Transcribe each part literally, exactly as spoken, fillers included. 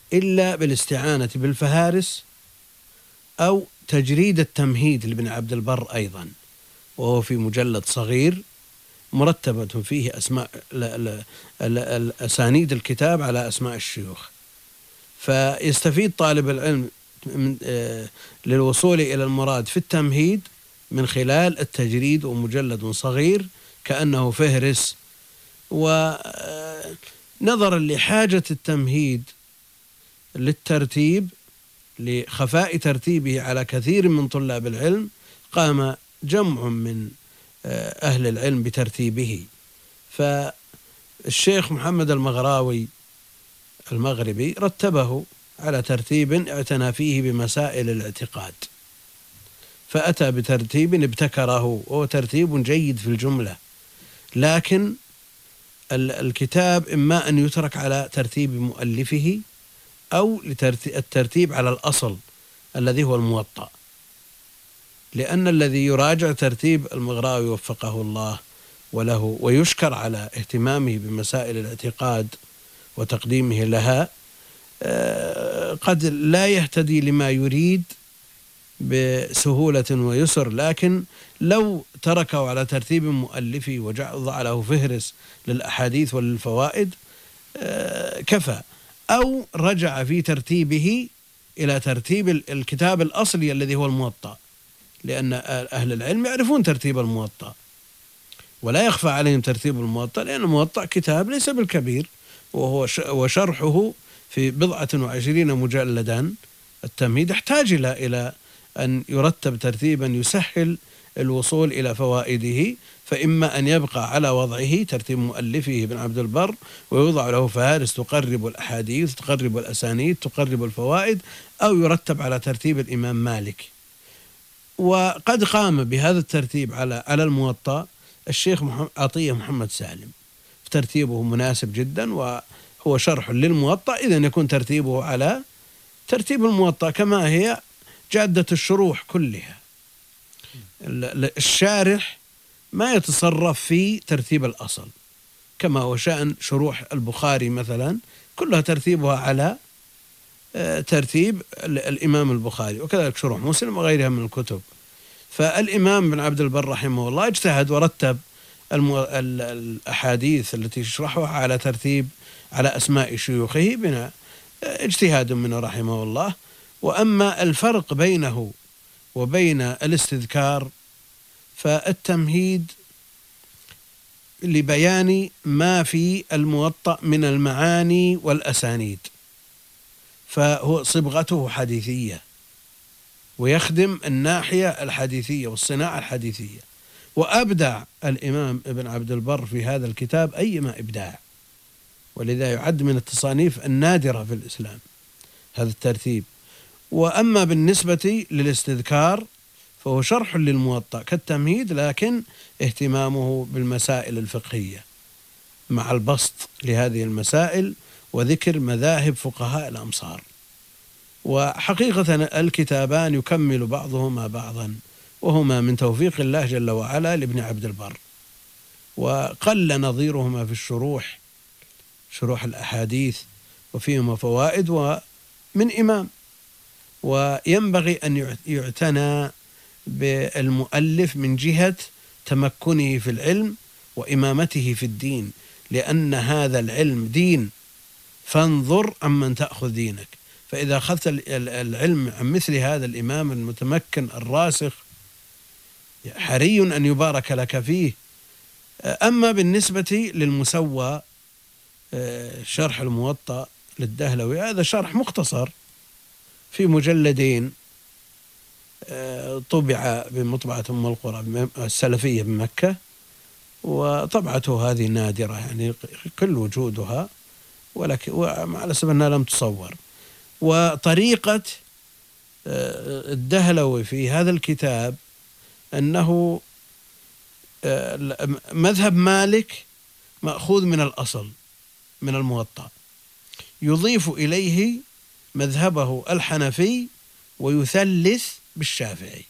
إلا بالاستعانة بالفهارس أو تجريد التمهيد لابن عبد البر أيضا، وهو في مجلد صغير مرتبة فيه أسماء الأسانيد الكتاب على أسماء الشيوخ، فيستفيد طالب العلم للوصول إلى المراد في التمهيد من خلال التجريد، ومجلد صغير كأنه فهرس. ونظرا لحاجة التمهيد للترتيب لخفاء ترتيبه على كثير من طلاب العلم، قام جمع من أهل العلم بترتيبه. فالشيخ محمد المغراوي المغربي رتبه على ترتيب اعتنى فيه بمسائل الاعتقاد، فأتى بترتيب ابتكره، وهو ترتيب جيد في الجملة، لكن الكتاب إما أن يترك على ترتيب مؤلفه أو الترتيب على الأصل الذي هو الموطأ، لأن الذي يراجع ترتيب المغراوي وفقه الله وله ويشكر على اهتمامه بمسائل الاعتقاد وتقديمه لها قد لا يهتدي لما يريد بسهولة ويسر، لكن لو تركه على ترتيب مؤلفه وضع له فهرس للأحاديث وللفوائد كفى، أو رجع في ترتيبه إلى ترتيب الكتاب الأصلي الذي هو الموطأ، لأن أهل العلم يعرفون ترتيب الموطأ ولا يخفى عليهم ترتيب الموطأ، لأن الموطأ كتاب ليس بالكبير، وهو وشرحه في بضعة وعشرين مجلدا. التمهيد يحتاج إلى أن يرتب ترتيبا يسهل الوصول إلى فوائده، فإما أن يبقى على وضعه ترتيب مؤلفه ابن عبد البر ويوضع له فهارس تقرب الأحاديث تقرب الأسانيد تقرب الفوائد، أو يرتب على ترتيب الإمام مالك. وقد قام بهذا الترتيب على على الموطأ الشيخ عطية محمد سالم، ترتيبه مناسب جدا وهو شرح للموطأ، إذن يكون ترتيبه على ترتيب الموطأ كما هي جادة الشروح كلها. الشارح ما يتصرف في ترتيب الأصل كما هو شأن شروح البخاري مثلا، كلها ترتيبها على ترتيب الإمام البخاري، وكذلك شروح مسلم وغيرها من الكتب. فالإمام بن عبد البر رحمه الله اجتهد ورتب الأحاديث التي يشرحها على ترتيب على أسماء شيوخه بنا اجتهاد منه رحمه الله. وأما الفرق بينه وبين الاستذكار فالتمهيد لبيان ما في الموطأ من المعاني والأسانيد، فهو صبغته حديثية ويخدم الناحية الحديثية والصناعة الحديثية. وأبدع الإمام ابن عبد البر في هذا الكتاب أيما إبداع، ولذا يعد من التصانيف النادرة في الإسلام هذا الترتيب. وأما بالنسبة للاستذكار فهو شرح للموطأ كالتمهيد، لكن اهتمامه بالمسائل الفقهية مع البسط لهذه المسائل وذكر مذاهب فقهاء الأمصار. وحقيقة الكتابان يكمل بعضهما بعضا، وهما من توفيق الله جل وعلا لابن عبد البر، وقل نظيرهما في الشروح، شروح الأحاديث وفيهما فوائد ومن إمام. وينبغي أن يعتنى بالمؤلف من جهة تمكنه في العلم وإمامته في الدين، لأن هذا العلم دين، فانظر عمن تأخذ دينك. فإذا أخذت العلم عن مثل هذا الإمام المتمكن الراسخ حري أن يبارك لك فيه. أما بالنسبة للمسوى شرح الموطأ للدهلوي، هذا شرح مختصر في مجلدين طبع بمطبعة أم القرى السلفية بمكة، وطبعته هذه نادرة يعني كل وجودها، ولكن ومع الأسف أنها لم تصور. وطريقة الدهلوي في هذا الكتاب أنه مذهب مالك مأخوذ من الأصل من الموطأ، يضيف إليه مذهبه الحنفي ويثلث بالشافعي،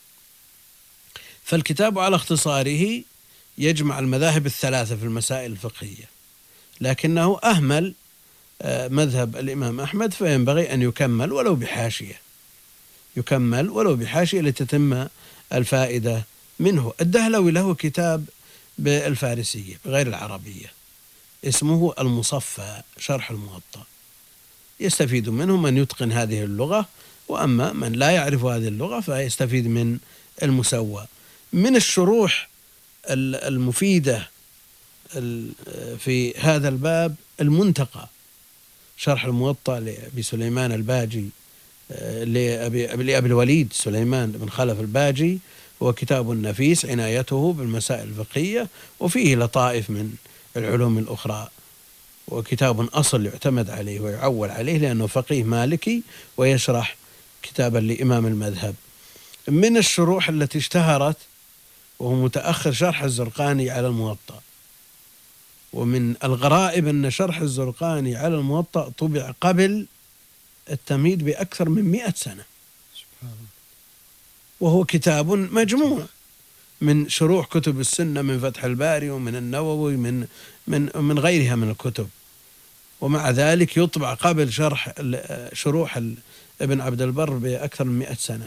فالكتاب على اختصاره يجمع المذاهب الثلاثة في المسائل الفقهية، لكنه أهمل مذهب الإمام أحمد فينبغي أن يكمل ولو بحاشية، يكمل ولو بحاشية لتتم الفائدة منه. الدهلوي له كتاب بالفارسية بغير العربية اسمه المصفى شرح الموطأ، يستفيد منه من يتقن هذه اللغة، وأما من لا يعرف هذه اللغة فيستفيد من المسوى. من الشروح المفيدة في هذا الباب المنتقى شرح الموطأ لأبي سليمان الباجي لأبي, لأبي الوليد سليمان بن خلف الباجي، هو كتاب نفيس عنايته بالمسائل الفقهية وفيه لطائف من العلوم الأخرى، وكتاب أصل يعتمد عليه ويعول عليه لأنه فقيه مالكي ويشرح كتابا لإمام المذهب. من الشروح التي اشتهرت وهو متأخر شرح الزرقاني على الموطأ، ومن الغرائب أن شرح الزرقاني على الموطأ طبع قبل التمهيد بأكثر من مئة سنة، وهو كتاب مجموع من شروح كتب السنة من فتح الباري ومن النووي من من من غيرها من الكتب، ومع ذلك يطبع قبل شرح شروح ابن عبد البر بأكثر من مئة سنة.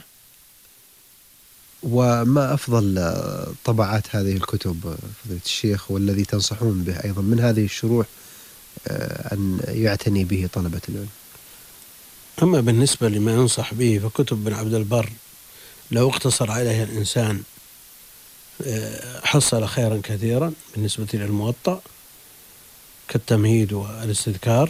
وما أفضل طبعات هذه الكتب فضيلة الشيخ والذي تنصحون به أيضا من هذه الشروح أن يعتني به طلبة العلم؟ أما بالنسبة لما ينصح به فكتب ابن عبد البر لو اقتصر عليها الإنسان حصل خيرا كثيرا بالنسبة للموطأ، كالتمهيد والاستذكار.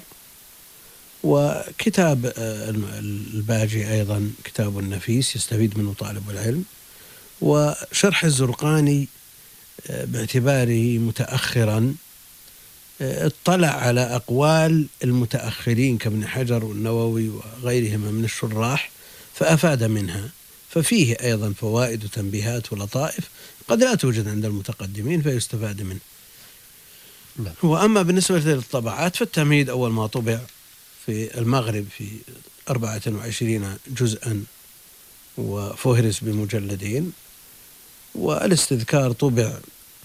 وكتاب الباجي أيضا كتاب نفيس يستفيد منه طالب العلم. وشرح الزرقاني باعتباره متأخرا اطلع على أقوال المتأخرين كابن حجر والنووي وغيرهما من الشراح فأفاد منها، ففيه أيضا فوائد وتنبيهات ولطائف قد لا توجد عند المتقدمين فيستفاد منه. لا. وأما بالنسبة للطبعات فالتمهيد أول ما طبع في المغرب في أربعة وعشرين جزءا وفهرس بمجلدين، والاستذكار طبع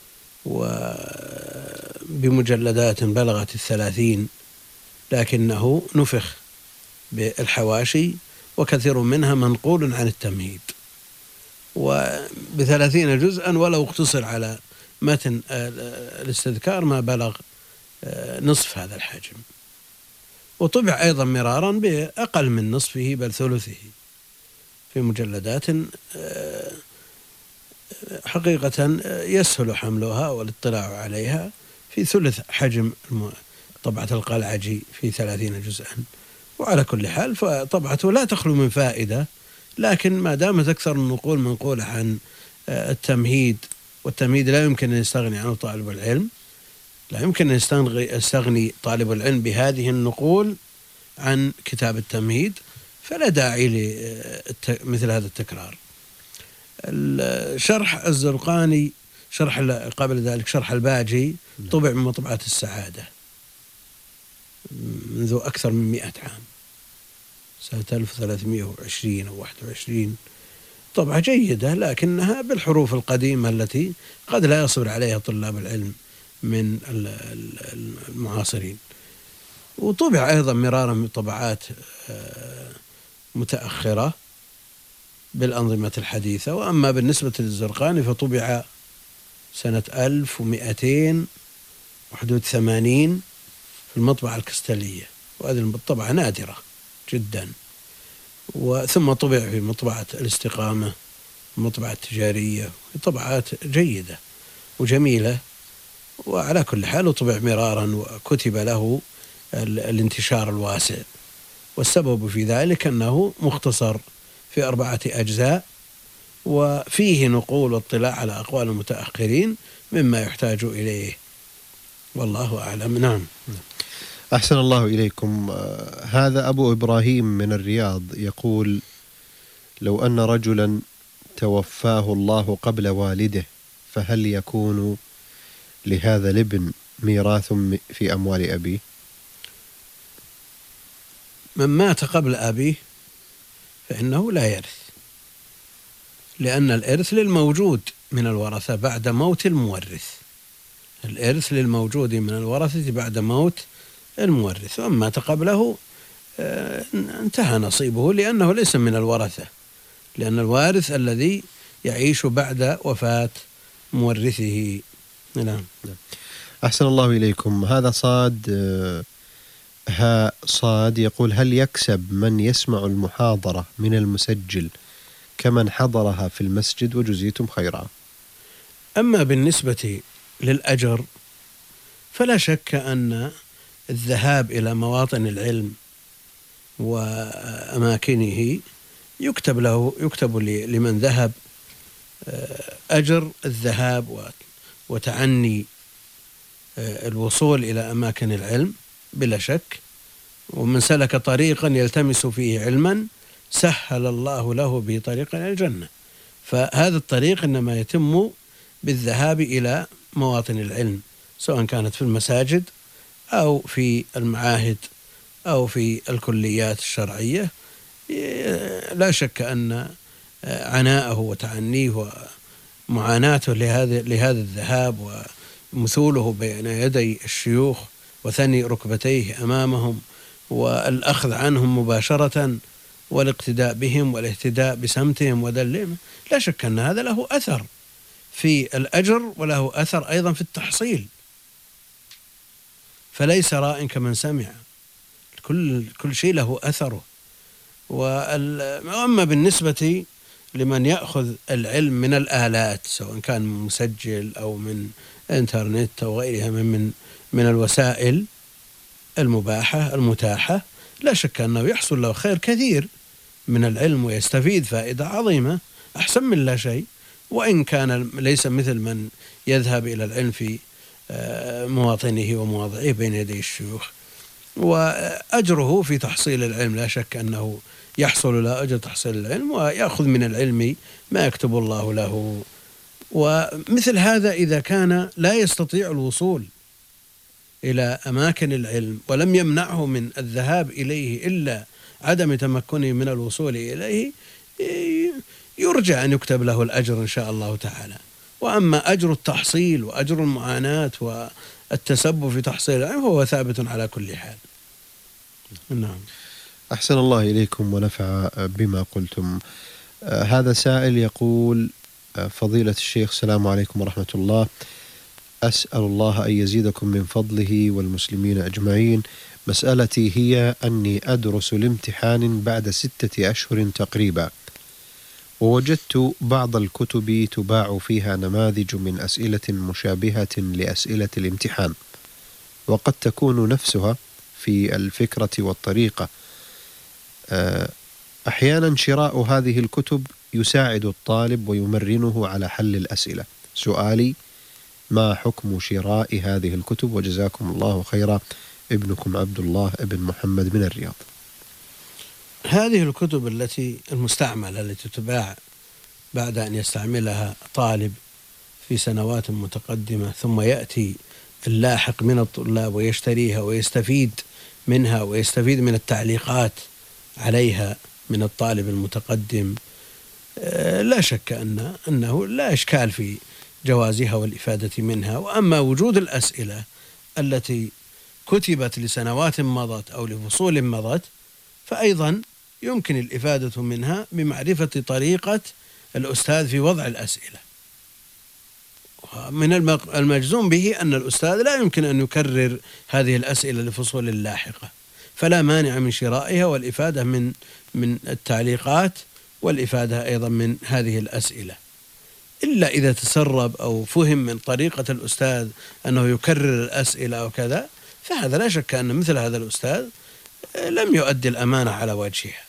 بمجلدات بلغت الثلاثين لكنه نفخ بالحواشي وكثير منها منقول عن التمهيد، وبثلاثين جزءا ولو اقتصر على متن الاستذكار ما بلغ نصف هذا الحجم. وطبع أيضا مرارا بأقل من نصفه بل ثلثه في مجلدات حقيقة يسهل حملها والاطلاع عليها في ثلث حجم طبعة القلعجي في ثلاثين جزءا. وعلى كل حال فطبعته لا تخلو من فائدة، لكن ما دامت أكثر النقول منقولة عن التمهيد، والتمهيد لا يمكن أن يستغني عنه طالب العلم، لا يمكن أن يستغني طالب العلم بهذه النقول عن كتاب التمهيد، فلا داعي لمثل هذا التكرار. شرح الزرقاني شرح قبل ذلك شرح الباجي طبع من مطبعة السعادة منذ أكثر من مئة عام، سنة ألف وثلاثمئة وعشرين أو واحد وعشرين، طبعة جيدة لكنها بالحروف القديمة التي قد لا يصبر عليها طلاب العلم من المعاصرين. وطبع أيضا مرارا من طبعات متأخرة بالأنظمة الحديثة. وأما بالنسبة للزرقاني فطبع سنة ألف ومئتين وحدود ثمانين في المطبعة الكستلية، وهذه الطبعة نادرة جدا. وثم طبع في مطبعة الاستقامة المطبعة التجارية، طبعات جيدة وجميلة. وعلى كل حال طبع مرارا وكتب له الانتشار الواسع، والسبب في ذلك أنه مختصر في أربعة أجزاء وفيه نقول واطلاع على أقوال المتأخرين مما يحتاج إليه، والله أعلم. نعم. أحسن الله إليكم. هذا أبو إبراهيم من الرياض يقول: لو أن رجلا توفاه الله قبل والده فهل يكون لهذا الابن ميراث في أموال أبيه؟ من مات قبل أبيه فإنه لا يرث، لأن الإرث للموجود من الورثة بعد موت المورث. الإرث للموجود من الورثة بعد موت المورث، وأما مات قبله انتهى نصيبه، لأنه ليس من الورثة، لأن الوارث الذي يعيش بعد وفاة مورثه. نعم. أحسن الله إليكم. هذا صاد ها صاد يقول: هل يكسب من يسمع المحاضرة من المسجل كمن حضرها في المسجد؟ وجزيتم خيرا. أما بالنسبة للأجر فلا شك أن الذهاب إلى مواطن العلم وأماكنه يكتب له يكتب لمن ذهب أجر الذهاب وتعني الوصول إلى أماكن العلم بلا شك. ومن سلك طريقا يلتمس فيه علما سهل الله له به طريقا إلى الجنة. فهذا الطريق إنما يتم بالذهاب إلى مواطن العلم، سواء كانت في المساجد أو في المعاهد أو في الكليات الشرعية. لا شك أن عناءه وتعنيه ومعاناته لهذا لهذا الذهاب ومثوله بين يدي الشيوخ وثني ركبتيه أمامهم والأخذ عنهم مباشرة والاقتداء بهم والاهتداء بسمتهم ودلهم، لا شك أن هذا له أثر في الأجر وله أثر أيضا في التحصيل. فليس راء كمن سمع، كل كل شيء له أثره. وأما بالنسبة لمن يأخذ العلم من الآلات، سواء كان من مسجل أو من إنترنت أو غيرها من من من الوسائل المباحة المتاحة، لا شك أنه يحصل له خير كثير من العلم ويستفيد فائدة عظيمة أحسن من لا شيء، وإن كان ليس مثل من يذهب إلى العلم في مواطنه ومواضعه بين يدي الشيوخ. وأجره في تحصيل العلم لا شك أنه يحصل له أجر تحصيل العلم، ويأخذ من العلم ما يكتب الله له. ومثل هذا إذا كان لا يستطيع الوصول إلى أماكن العلم ولم يمنعه من الذهاب إليه إلا عدم تمكنه من الوصول إليه، يرجى أن يكتب له الأجر إن شاء الله تعالى. وأما أجر التحصيل وأجر المعاناة والتسبب في تحصيل العلم فهو ثابت على كل حال. نعم. أحسن الله إليكم ونفع بما قلتم. آه هذا سائل يقول: آه فضيلة الشيخ، السلام عليكم ورحمة الله، أسأل الله أن يزيدكم من فضله والمسلمين أجمعين. مسألتي هي أني أدرس الامتحان بعد ستة أشهر تقريبا، ووجدت بعض الكتب تباع فيها نماذج من أسئلة مشابهة لأسئلة الامتحان، وقد تكون نفسها في الفكرة والطريقة. أحيانا شراء هذه الكتب يساعد الطالب ويمرنه على حل الأسئلة. سؤالي: ما حكم شراء هذه الكتب؟ وجزاكم الله خيرا. ابنكم عبد الله ابن محمد من الرياض. هذه الكتب التي المستعملة التي تباع بعد أن يستعملها طالب في سنوات متقدمة ثم يأتي في اللاحق من الطلاب ويشتريها ويستفيد منها ويستفيد من التعليقات عليها من الطالب المتقدم، لا شك أن أنه لا إشكال في جوازها والإفادة منها. وأما وجود الأسئلة التي كتبت لسنوات مضت أو لفصول مضت فأيضا يمكن الإفادة منها بمعرفة طريقة الأستاذ في وضع الأسئلة. من المجزوم به أن الأستاذ لا يمكن أن يكرر هذه الأسئلة لفصول اللاحقة، فلا مانع من شرائها والإفادة من من التعليقات والإفادة أيضا من هذه الأسئلة، إلا إذا تسرب أو فهم من طريقة الأستاذ أنه يكرر الأسئلة أو كذا، فهذا لا شك أن مثل هذا الأستاذ لم يؤدي الأمانة على وجهها.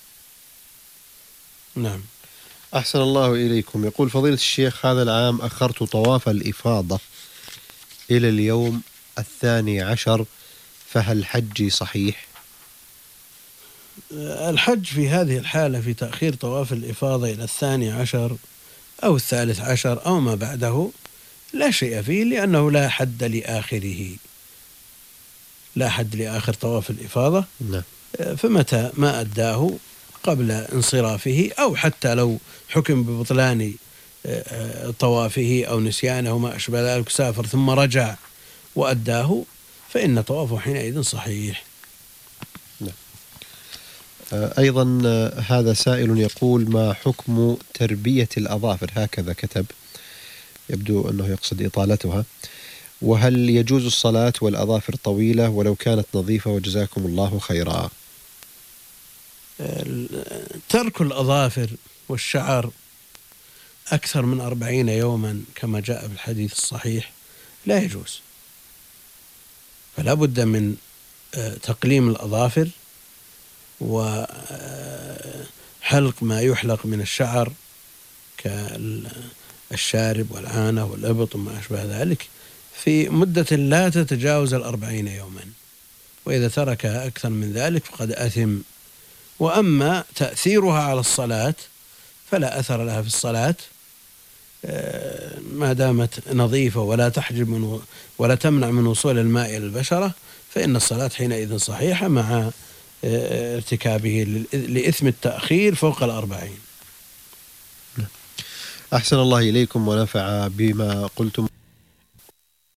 نعم. أحسن الله إليكم. يقول: فضيلة الشيخ، هذا العام أخرت طواف الإفاضة إلى اليوم الثاني عشر، فهل حجي صحيح؟ الحج في هذه الحالة في تأخير طواف الإفاضة إلى الثاني عشر أو الثالث عشر أو ما بعده لا شيء فيه، لأنه لا حد لآخره، لا حد لآخر طواف الإفاضة. نعم. فمتى ما أداه قبل انصرافه أو حتى لو حكم ببطلان طوافه أو نسيانه ما أشبه ذلك، سافر ثم رجع وأداه، فإن طوافه حينئذ صحيح. أيضا هذا سائل يقول: ما حكم تربية الأظافر؟ هكذا كتب، يبدو أنه يقصد إطالتها. وهل يجوز الصلاة والأظافر طويلة ولو كانت نظيفة؟ وجزاكم الله خيرا. ترك الأظافر والشعر أكثر من أربعين يوما كما جاء في الحديث الصحيح لا يجوز، فلا بد من تقليم الأظافر وحلق ما يحلق من الشعر كالشارب والعانة والإبط وما أشبه ذلك في مدة لا تتجاوز الأربعين يوما، وإذا تركها أكثر من ذلك فقد أثم. وأما تأثيرها على الصلاة فلا أثر لها في الصلاة ما دامت نظيفة ولا تحجب من ولا تمنع من وصول الماء إلى البشرة، فإن الصلاة حينئذ صحيحة مع ارتكابه لإثم التأخير فوق الأربعين. أحسن الله إليكم ونفع بما قلتم.